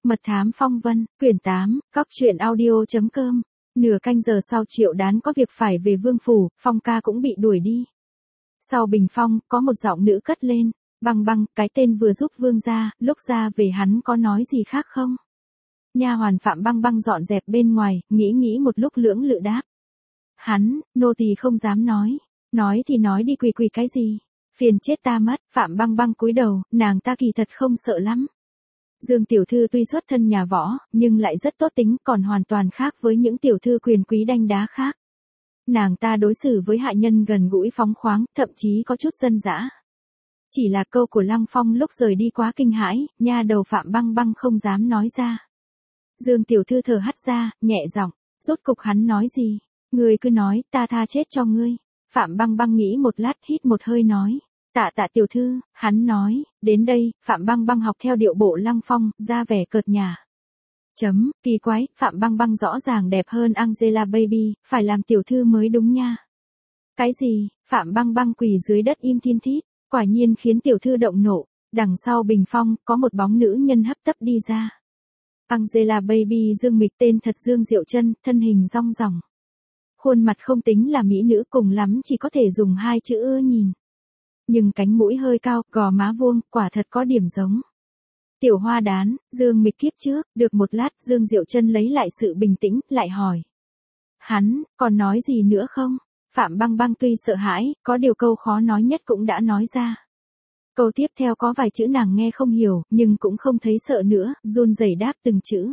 Mật thám phong vân, quyển 8, cóc truyện audio.com. Nửa canh giờ sau Triệu Đán có việc phải về Vương Phủ, Phong ca cũng bị đuổi đi. Sau bình phong, có một giọng nữ cất lên, Băng Băng, cái tên vừa giúp Vương ra, lúc ra về hắn có nói gì khác không? Nha hoàn Phạm Băng Băng dọn dẹp bên ngoài, nghĩ một lúc lưỡng lự đáp. Hắn, nô tỳ không dám nói thì nói đi quỳ cái gì? Phiền chết ta mất, Phạm Băng Băng cúi đầu, nàng ta kỳ thật không sợ lắm. Dương tiểu thư tuy xuất thân nhà võ, nhưng lại rất tốt tính, còn hoàn toàn khác với những tiểu thư quyền quý đanh đá khác. Nàng ta đối xử với hạ nhân gần gũi phóng khoáng, thậm chí có chút dân dã. Chỉ là câu của Lăng Phong lúc rời đi quá kinh hãi, nha đầu Phạm Băng Băng không dám nói ra. Dương tiểu thư thở hắt ra, nhẹ giọng, rốt cục hắn nói gì? Ngươi cứ nói, ta tha chết cho ngươi. Phạm Băng Băng nghĩ một lát, hít một hơi nói. Tạ tiểu thư, hắn nói, đến đây, Phạm Băng Băng học theo điệu bộ Lăng Phong, ra vẻ cợt nhả. Kỳ quái, Phạm Băng Băng rõ ràng đẹp hơn Angela Baby, phải làm tiểu thư mới đúng nha. Cái gì? Phạm Băng Băng quỳ dưới đất im thiên thít, quả nhiên khiến tiểu thư động nộ. Đằng sau bình phong, có một bóng nữ nhân hấp tấp đi ra. Angela Baby Dương Mịch, tên thật Dương Diệu Trân, thân hình rong ròng. Khuôn mặt không tính là mỹ nữ, cùng lắm chỉ có thể dùng hai chữ ưa nhìn. Nhưng cánh mũi hơi cao, gò má vuông, quả thật có điểm giống. Tiểu Hoa Đán, Dương Mịch kiếp trước, được một lát Dương Diệu Trân lấy lại sự bình tĩnh, lại hỏi. Hắn, còn nói gì nữa không? Phạm Băng Băng tuy sợ hãi, có điều câu khó nói nhất cũng đã nói ra. Câu tiếp theo có vài chữ nàng nghe không hiểu, nhưng cũng không thấy sợ nữa, run rẩy đáp từng chữ.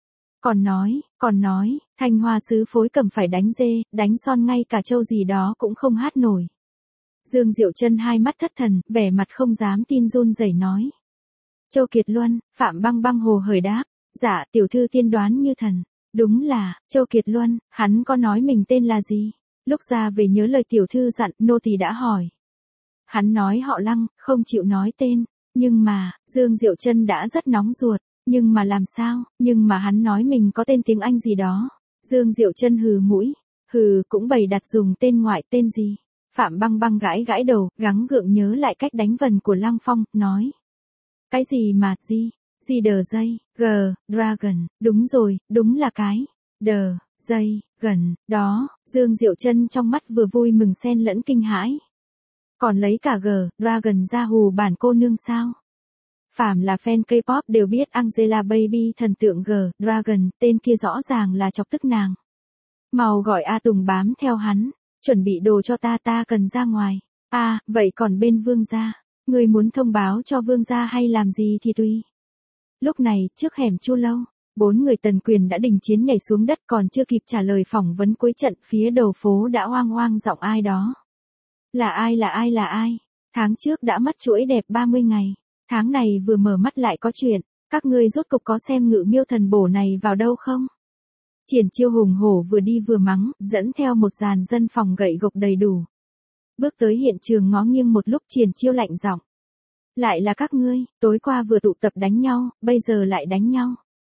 Còn nói, Thanh Hoa sứ phối cầm phải đánh dê, đánh son ngay cả trâu gì đó cũng không hát nổi. Dương Diệu Trân hai mắt thất thần, vẻ mặt không dám tin run rẩy nói. Châu Kiệt Luân, Phạm Băng Băng hồ hởi đáp, dạ tiểu thư tiên đoán như thần, đúng là, Châu Kiệt Luân, hắn có nói mình tên là gì? Lúc ra về nhớ lời tiểu thư dặn, nô tỳ đã hỏi. Hắn nói họ Lăng, không chịu nói tên, nhưng mà, Dương Diệu Trân đã rất nóng ruột, nhưng mà làm sao, nhưng mà hắn nói mình có tên tiếng Anh gì đó. Dương Diệu Trân hừ mũi, cũng bày đặt dùng tên ngoại, tên gì? Phạm Băng Băng gãi đầu, gắng gượng nhớ lại cách đánh vần của Lăng Phong, nói. Cái gì mà, gì đờ dây, dragon, đúng rồi, đúng là cái, đờ, dây, gần, đó, Dương Diệu Trân trong mắt vừa vui mừng xen lẫn kinh hãi. Còn lấy cả dragon ra hù bản cô nương sao? Phàm là fan K-pop đều biết Angela Baby thần tượng dragon, tên kia rõ ràng là chọc tức nàng. Mau gọi A Tùng bám theo hắn. Chuẩn bị đồ cho ta cần ra ngoài. Vậy còn bên Vương gia, ngươi muốn thông báo cho Vương gia hay làm gì thì tùy. Lúc này, trước hẻm Chu Lâu, 4 người Tần Quyền đã đình chiến nhảy xuống đất, còn chưa kịp trả lời phỏng vấn cuối trận, phía đầu phố đã oang giọng ai đó. Là ai? Tháng trước đã mất chuỗi đẹp 30 ngày. Tháng này vừa mở mắt lại có chuyện. Các ngươi rốt cục có xem Ngự Miêu thần bổ này vào đâu không? Triển Chiêu hùng hổ vừa đi vừa mắng, dẫn theo một dàn dân phòng gậy gộc đầy đủ. Bước tới hiện trường ngó nghiêng một lúc, Triển Chiêu lạnh giọng. Lại là các ngươi, tối qua vừa tụ tập đánh nhau, bây giờ lại đánh nhau.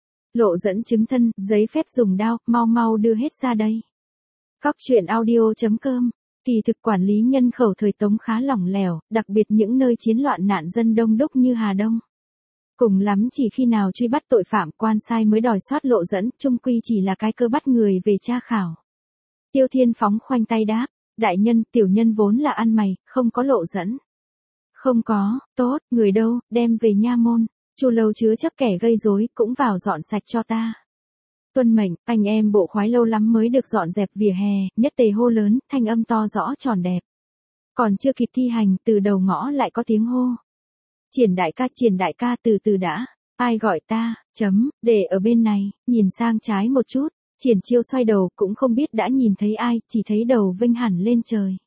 Lộ dẫn chứng thân, giấy phép dùng đao, mau đưa hết ra đây. Cóc truyện audio.com. Kỳ thực quản lý nhân khẩu thời Tống khá lỏng lẻo, đặc biệt những nơi chiến loạn nạn dân đông đúc như Hà Đông. Cùng lắm chỉ khi nào truy bắt tội phạm, quan sai mới đòi soát lộ dẫn, chung quy chỉ là cái cơ bắt người về tra khảo. Tiêu Thiên phóng khoanh tay đáp, đại nhân, tiểu nhân vốn là ăn mày, không có lộ dẫn. Không có, tốt, người đâu, đem về nha môn, Chu Lâu chứa chấp kẻ gây rối, cũng vào dọn sạch cho ta. Tuân mệnh, anh em bộ khoái lâu lắm mới được dọn dẹp vỉa hè, nhất tề hô lớn, thanh âm to rõ tròn đẹp. Còn chưa kịp thi hành, từ đầu ngõ lại có tiếng hô. Triển đại ca từ đã, ai gọi ta, để ở bên này, nhìn sang trái một chút, Triển Chiêu xoay đầu cũng không biết đã nhìn thấy ai, chỉ thấy đầu vênh hẳn lên trời.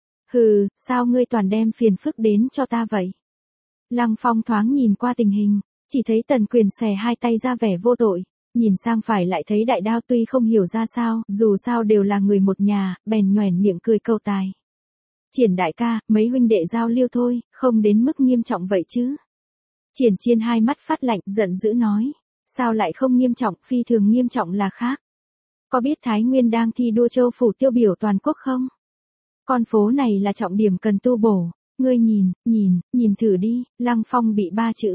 Sao ngươi toàn đem phiền phức đến cho ta vậy? Lăng Phong thoáng nhìn qua tình hình, chỉ thấy Tần Quyền xòe hai tay ra vẻ vô tội, nhìn sang phải lại thấy Đại Đao tuy không hiểu ra sao, dù sao đều là người một nhà, bèn nhoẻn miệng cười câu tài. Triển đại ca, mấy huynh đệ giao lưu thôi, không đến mức nghiêm trọng vậy chứ. Triển Chiên hai mắt phát lạnh, giận dữ nói. Sao lại không nghiêm trọng, phi thường nghiêm trọng là khác. Có biết Thái Nguyên đang thi đua châu phủ tiêu biểu toàn quốc không? Con phố này là trọng điểm cần tu bổ. Ngươi nhìn thử đi, Lăng Phong bị 3 chữ.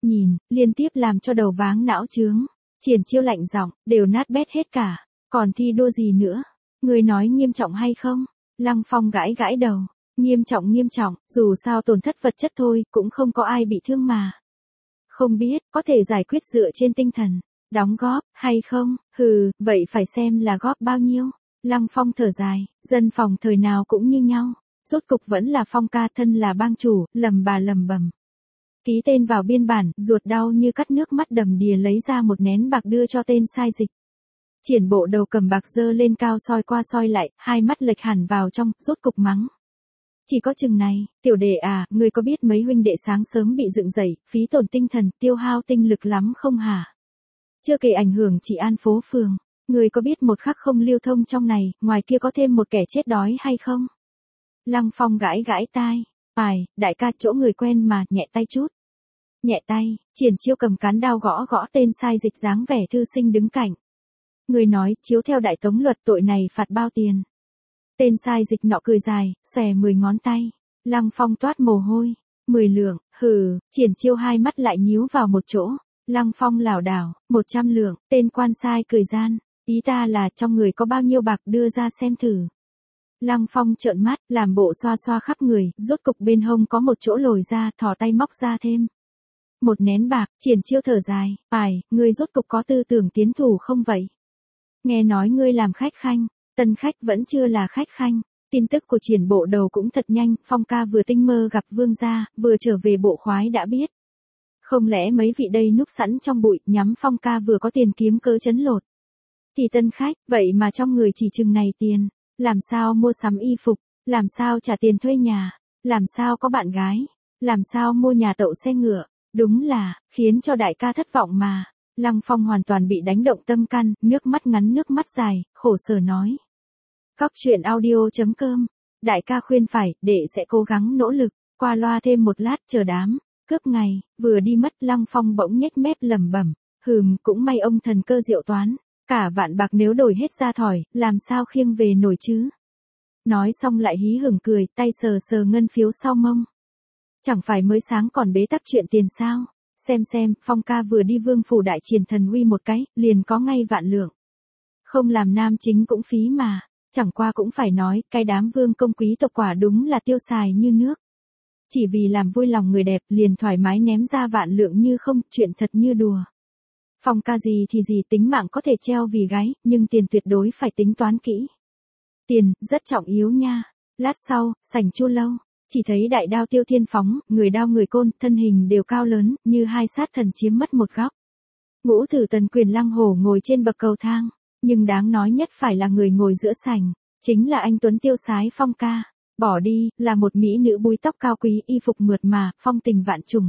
nhìn, liên tiếp làm cho đầu váng não chướng. Triển Chiêu lạnh giọng, đều nát bét hết cả, còn thi đua gì nữa? Ngươi nói nghiêm trọng hay không? Lăng Phong gãi gãi đầu, nghiêm trọng, dù sao tổn thất vật chất thôi, cũng không có ai bị thương mà. Không biết, có thể giải quyết dựa trên tinh thần, đóng góp, hay không? Hừ, vậy phải xem là góp bao nhiêu. Lăng Phong thở dài, dân phòng thời nào cũng như nhau, rốt cục vẫn là Phong ca thân là bang chủ, lầm bầm. Ký tên vào biên bản, ruột đau như cắt nước mắt đầm đìa lấy ra một nén bạc đưa cho tên sai dịch. Triển Bộ Đầu cầm bạc dơ lên cao soi qua soi lại, hai mắt lệch hẳn vào trong, rốt cục mắng. Chỉ có chừng này, tiểu đệ à, ngươi có biết mấy huynh đệ sáng sớm bị dựng dậy, phí tổn tinh thần, tiêu hao tinh lực lắm không hả? Chưa kể ảnh hưởng trị an phố phường, ngươi có biết một khắc không lưu thông trong này, ngoài kia có thêm một kẻ chết đói hay không? Lăng Phong gãi gãi tai, đại ca chỗ người quen mà, nhẹ tay chút. Nhẹ tay, Triển Chiêu cầm cán đao gõ tên sai dịch dáng vẻ thư sinh đứng cạnh. Người nói, chiếu theo đại tống luật tội này phạt bao tiền. Tên sai dịch nọ cười dài, xòe 10 ngón tay. Lăng Phong toát mồ hôi. 10 lượng, hừ, Triển Chiêu hai mắt lại nhíu vào một chỗ. Lăng Phong lảo đảo, 100 lượng, tên quan sai cười gian. Ý ta là trong người có bao nhiêu bạc đưa ra xem thử. Lăng Phong trợn mắt, làm bộ xoa xoa khắp người, rốt cục bên hông có một chỗ lồi ra, thò tay móc ra thêm. Một nén bạc, Triển Chiêu thở dài, ngươi rốt cục có tư tưởng tiến thủ không vậy? Nghe nói ngươi làm khách khanh, tân khách vẫn chưa là khách khanh. Tin tức của Triển Bộ Đầu cũng thật nhanh, Phong ca vừa tinh mơ gặp vương gia, vừa trở về bộ khoái đã biết. Không lẽ mấy vị đây núp sẵn trong bụi, nhắm Phong ca vừa có tiền kiếm cớ chấn lột. Thì tân khách, vậy mà trong người chỉ chừng này tiền, làm sao mua sắm y phục, làm sao trả tiền thuê nhà, làm sao có bạn gái, làm sao mua nhà tậu xe ngựa, đúng là, khiến cho đại ca thất vọng mà. Lăng Phong hoàn toàn bị đánh động tâm can, nước mắt ngắn nước mắt dài, khổ sở nói. Cóc truyện audio.com, đại ca khuyên phải, đệ sẽ cố gắng nỗ lực, qua loa thêm một lát chờ đám, cướp ngày, vừa đi mất Lăng Phong bỗng nhếch mép lẩm bẩm, cũng may ông thần cơ diệu toán, cả vạn bạc nếu đổi hết ra thỏi, làm sao khiêng về nổi chứ. Nói xong lại hí hửng cười, tay sờ sờ ngân phiếu sau mông. Chẳng phải mới sáng còn bế tắc chuyện tiền sao? Xem, Phong ca vừa đi vương phủ đại triển thần uy một cái, liền có ngay vạn lượng. Không làm nam chính cũng phí mà, chẳng qua cũng phải nói, cái đám vương công quý tộc quả đúng là tiêu xài như nước. Chỉ vì làm vui lòng người đẹp, liền thoải mái ném ra vạn lượng như không, chuyện thật như đùa. Phong ca gì thì gì, tính mạng có thể treo vì gái, nhưng tiền tuyệt đối phải tính toán kỹ. Tiền, rất trọng yếu nha. Lát sau, sảnh Chu Lâu. Chỉ thấy đại đao Tiêu Thiên phóng, người đao người côn, thân hình đều cao lớn, như hai sát thần chiếm mất một góc. Ngũ tử Tần Quyền Lăng Hổ ngồi trên bậc cầu thang, nhưng đáng nói nhất phải là người ngồi giữa sảnh, chính là anh tuấn tiêu sái Phong ca. Bỏ đi, là một mỹ nữ búi tóc cao quý, y phục mượt mà, phong tình vạn trùng.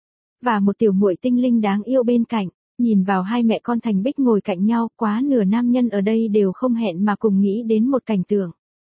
Và một tiểu muội tinh linh đáng yêu bên cạnh, nhìn vào hai mẹ con thành bích ngồi cạnh nhau, quá nửa nam nhân ở đây đều không hẹn mà cùng nghĩ đến một cảnh tượng.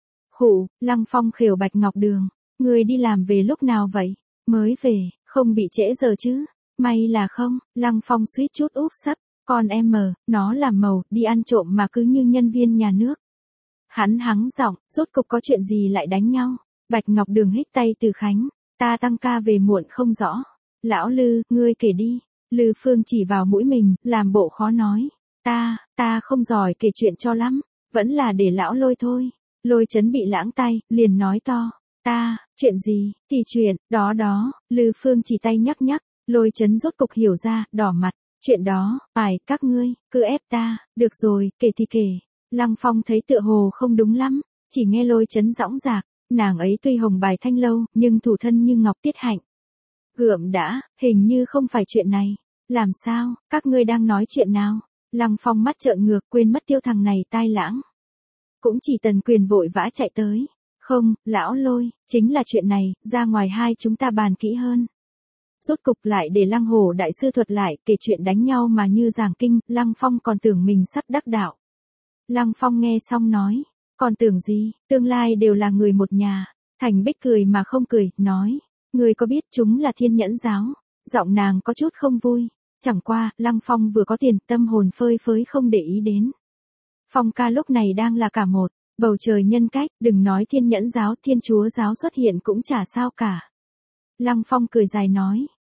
Lăng Phong khều Bạch Ngọc Đường. Người đi làm về lúc nào vậy? Mới về, không bị trễ giờ chứ? May là không, Lăng Phong suýt chút úp sấp, con em nó làm màu, đi ăn trộm mà cứ như nhân viên nhà nước. Hắn hắng giọng, rốt cục có chuyện gì lại đánh nhau? Bạch Ngọc Đường hít tay Từ Khánh, ta tăng ca về muộn không rõ. Lão Lư, ngươi kể đi. Lư Phương chỉ vào mũi mình, làm bộ khó nói. Ta không giỏi kể chuyện cho lắm, vẫn là để lão Lôi thôi. Lôi Chấn bị lãng tay, liền nói to. Chuyện gì, thì chuyện, đó, Lư Phương chỉ tay nhắc, Lôi Chấn rốt cục hiểu ra, đỏ mặt, chuyện đó, các ngươi, cứ ép ta, được rồi, kể thì kể. Lăng Phong thấy tựa hồ không đúng lắm, chỉ nghe Lôi Chấn dõng dạc, nàng ấy tuy hồng bài thanh lâu, nhưng thủ thân như ngọc tiết hạnh. Gượm đã, hình như không phải chuyện này, làm sao, các ngươi đang nói chuyện nào? Lăng Phong mắt trợn ngược, quên mất Tiêu thằng này tai lãng. Cũng chỉ Tần Quyền vội vã chạy tới. Không, lão Lôi, chính là chuyện này, ra ngoài hai chúng ta bàn kỹ hơn. Rốt cục lại để Lăng Hổ đại sư thuật lại, kể chuyện đánh nhau mà như giảng kinh, Lăng Phong còn tưởng mình sắp đắc đạo. Lăng Phong nghe xong nói, còn tưởng gì, tương lai đều là người một nhà. Thành Bích cười mà không cười, nói, người có biết chúng là Thiên Nhẫn giáo. Giọng nàng có chút không vui, chẳng qua, Lăng Phong vừa có tiền, tâm hồn phơi phới không để ý đến. Phong ca lúc này đang là cả một bầu trời nhân cách, đừng nói Thiên Nhẫn giáo, Thiên Chúa giáo xuất hiện cũng chả sao cả. Lăng Phong cười dài nói,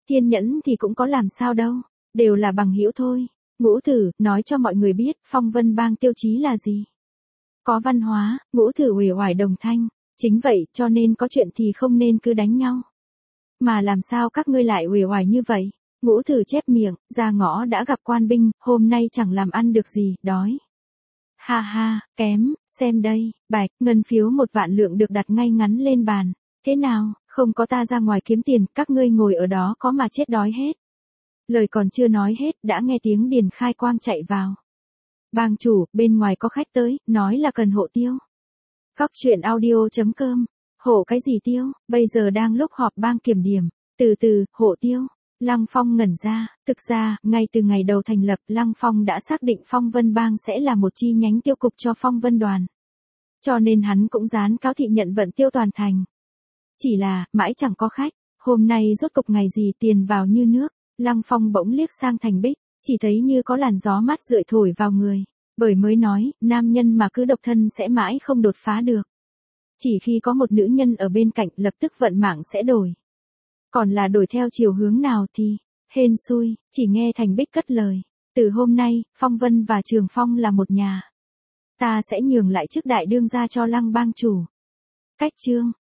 Thiên Nhẫn thì cũng có làm sao đâu, đều là bằng hữu thôi. Ngũ Thử, nói cho mọi người biết, Phong Vân Bang tiêu chí là gì? Có văn hóa. Ngũ Thử uể oải đồng thanh. Chính vậy, cho nên có chuyện thì không nên cứ đánh nhau. Mà làm sao các ngươi lại uể oải như vậy? Ngũ Thử chép miệng, ra ngõ đã gặp quan binh, hôm nay chẳng làm ăn được gì, đói. Ha ha, kém, xem đây, bạch, ngân phiếu 1.000.000 được đặt ngay ngắn lên bàn. Thế nào, không có ta ra ngoài kiếm tiền, các ngươi ngồi ở đó có mà chết đói hết. Lời còn chưa nói hết, đã nghe tiếng Điền Khai Quang chạy vào. Bang chủ, bên ngoài có khách tới, nói là cần hộ tiêu. Góc truyện audio.com. Hộ cái gì tiêu, bây giờ đang lúc họp bang kiểm điểm. Từ từ, hộ tiêu. Lăng Phong ngẩn ra, thực ra, ngay từ ngày đầu thành lập, Lăng Phong đã xác định Phong Vân Bang sẽ là một chi nhánh tiêu cục cho Phong Vân Đoàn. Cho nên hắn cũng dán cáo thị nhận vận tiêu toàn thành. Chỉ là, mãi chẳng có khách, hôm nay rốt cục ngày gì tiền vào như nước. Lăng Phong bỗng liếc sang Thành Bích, chỉ thấy như có làn gió mát rượi thổi vào người. Bởi mới nói, nam nhân mà cứ độc thân sẽ mãi không đột phá được. Chỉ khi có một nữ nhân ở bên cạnh lập tức vận mạng sẽ đổi. Còn là đổi theo chiều hướng nào thì, hên xui, chỉ nghe Thành Bích cất lời. Từ hôm nay, Phong Vân và Trường Phong là một nhà. Ta sẽ nhường lại chức đại đương gia cho Lăng bang chủ. Cách chương.